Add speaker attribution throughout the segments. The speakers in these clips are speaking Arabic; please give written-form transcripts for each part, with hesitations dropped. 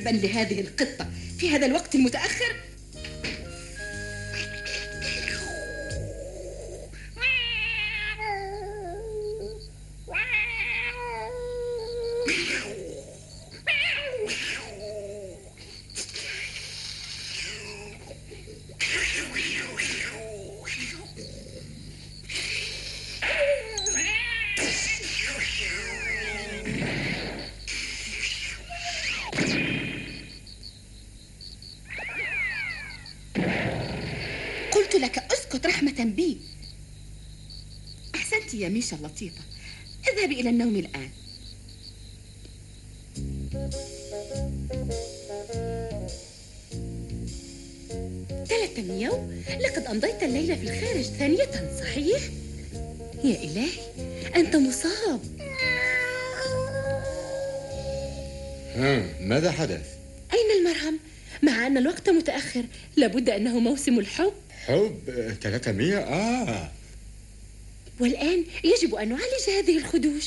Speaker 1: تبا لهذه القطة في هذا الوقت المتأخر. قلت لك اسكت رحمة بي. أحسنت يا ميشا اللطيفة، اذهبي إلى النوم الآن. ثلاثة مياو، لقد أمضيت الليلة في الخارج ثانية، صحيح؟ يا إلهي، أنت مصاب.
Speaker 2: ماذا حدث؟
Speaker 1: أين المرهم؟ مع أن الوقت متأخر، لابد أنه موسم الحب.
Speaker 2: حب 300؟
Speaker 1: والآن يجب أن نعالج هذه الخدوش.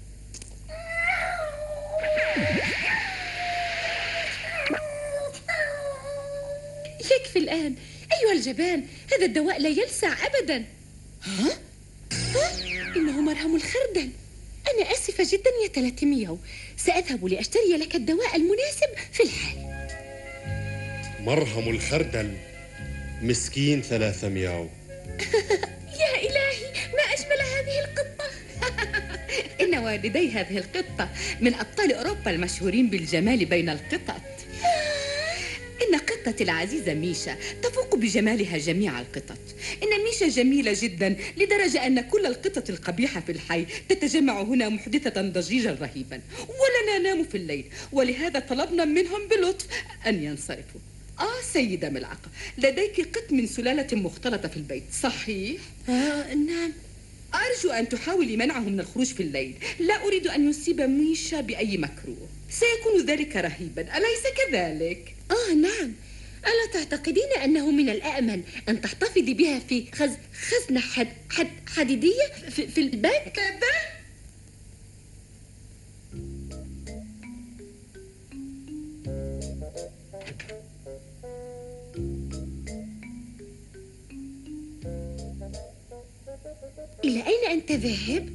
Speaker 1: يكفي الآن أيها الجبان، هذا الدواء لا يلسع أبدا. ها؟ إنه مرهم الخردل. أنا آسفة جدا يا 300، سأذهب لأشتري لك الدواء المناسب في الحال.
Speaker 3: مرهم الخردل، مسكين 300.
Speaker 1: يا إلهي، ما أجمل هذه القطة. إن والدي هذه القطة من أبطال أوروبا المشهورين بالجمال بين القطط. إن قطتي العزيزة ميشا تفوق بجمالها جميع القطط. إن ميشا جميلة جدا لدرجة أن كل القطط القبيحة في الحي تتجمع هنا محدثة ضجيجا رهيبا، ولا ننام في الليل، ولهذا طلبنا منهم بلطف أن ينصرفوا. سيدة ملعقة، لديك قط من سلالة مختلطة في البيت، صحيح؟ نعم. أرجو أن تحاولي منعه من الخروج في الليل، لا أريد أن يصيب ميشا بأي مكروه، سيكون ذلك رهيبا، أليس كذلك؟ نعم. ألا تعتقدين أنه من الأأمن أن تحتفظي بها في خزنة حديدية في البيت؟ ماذا؟ إلى أين أنت ذاهب؟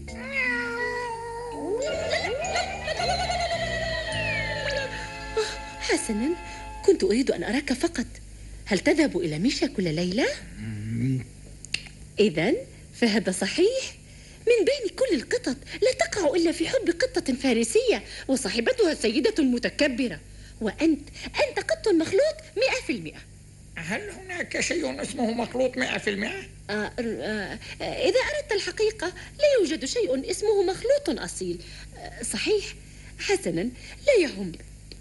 Speaker 1: حسنا، كنت أريد أن أراك فقط. هل تذهب إلى ميشا كل ليلة؟ إذن فهذا صحيح. من بين كل القطط لا تقع إلا في حب قطة فارسية وصاحبتها سيدة متكبرة، وأنت قط مخلوط 100%.
Speaker 4: هل هناك شيء اسمه مخلوط 100%؟
Speaker 1: إذا أردت الحقيقة لا يوجد شيء اسمه مخلوط أصيل. صحيح. حسنا، لا يهم.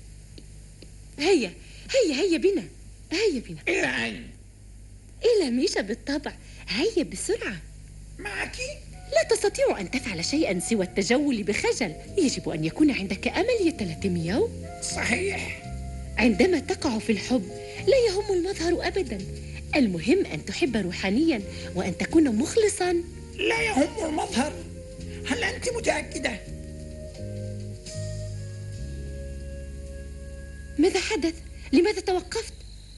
Speaker 1: هيا بنا.
Speaker 4: إلى أين؟
Speaker 1: إلى ميشا بالطبع. هيا بسرعة.
Speaker 4: معك؟
Speaker 1: لا تستطيع أن تفعل شيئا سوى التجول بخجل. يجب أن يكون عندك أمل يا 300.
Speaker 4: صحيح.
Speaker 1: عندما تقع في الحب لا يهم المظهر أبدا، المهم أن تحب روحانيا وأن تكون مخلصا.
Speaker 4: لا يهم المظهر. هل أنت متأكدة؟
Speaker 1: ماذا حدث؟ لماذا توقفت؟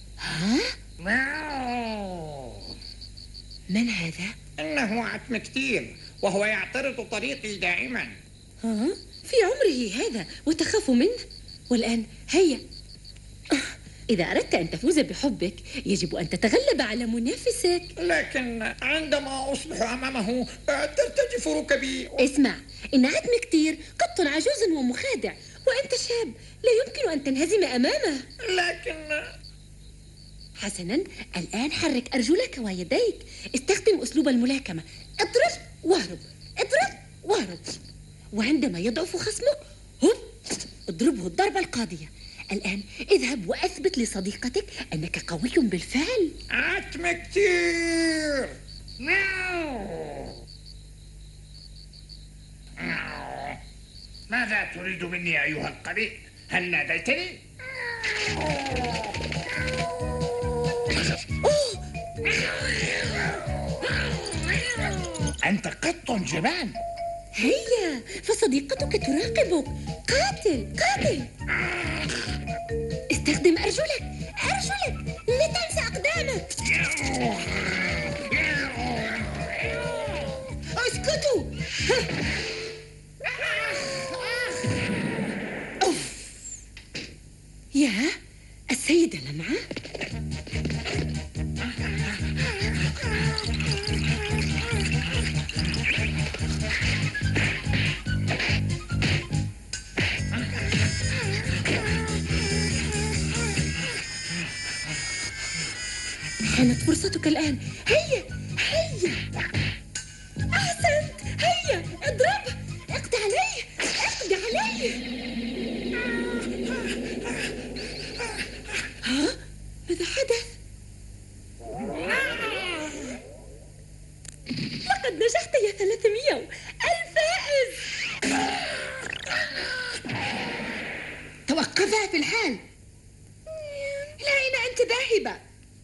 Speaker 1: من هذا؟
Speaker 4: إنه عتم كتير، وهو يعترض طريقي دائما.
Speaker 1: في عمره هذا وتخاف منه؟ والآن هيا، إذا أردت أن تفوز بحبك يجب أن تتغلب على منافسك.
Speaker 4: لكن عندما أصبح أمامه ترتجف ركبي.
Speaker 1: اسمع، إن عتم كتير قط عجوز ومخادع، وأنت شاب لا يمكن أن تنهزم أمامه.
Speaker 4: لكن
Speaker 1: حسنا، الآن حرك أرجلك ويديك، استخدم أسلوب الملاكمة. اضرب واهرب، اضرب واهرب، وعندما يضعف خصمك اضربه الضربة القاضية. الآن اذهب وأثبت لصديقتك أنك قوي بالفعل.
Speaker 4: عتم كتير.
Speaker 5: ماذا تريد مني أيها القبيح؟ هل ناديتني؟ أنت قط جبان.
Speaker 1: هيا، فصديقتك تراقبك. قاتل. استخدم أرجلك، أرجلك، لا تنسى أقدامك. اسكتوا. أوف. يا السيدة لمعة. حانت فرصتك الآن. هيا هيا. أحسنت. هيا اضربه، اقضي عليه، اقضي عليه. ها؟ ماذا حدث؟ لقد نجحت يا 300 الفائز. توقفا في الحال. إلى أين أنت ذاهبة؟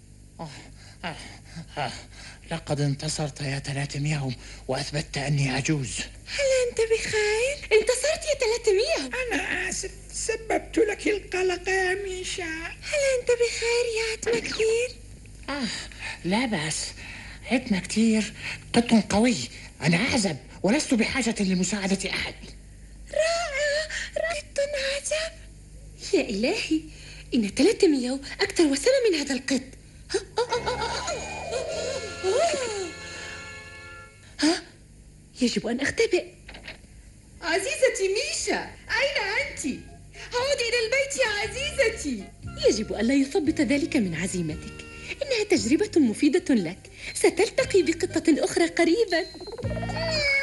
Speaker 5: لقد انتصرت يا 300 وأثبتت أني عجوز.
Speaker 1: هل أنت بخير؟ انتصرت يا 300.
Speaker 4: أنا آسف، سببت لك القلق يا ميشا.
Speaker 1: هل أنت بخير يا عتمة كتير؟
Speaker 5: لا بأس. عتمة كتير قط قوي. أنا أعزب ولست بحاجة لمساعدة أحد.
Speaker 1: رائع. قط عجب. يا إلهي، إن 300 أكثر وسامة من هذا القط. ها؟ يجب أن أختبئ. عزيزتي ميشا، أين أنت؟ عودي إلى البيت يا عزيزتي. يجب ألا يثبط ذلك من عزيمتك. إنها تجربة مفيدة لك. ستلتقي بقطة أخرى قريبا.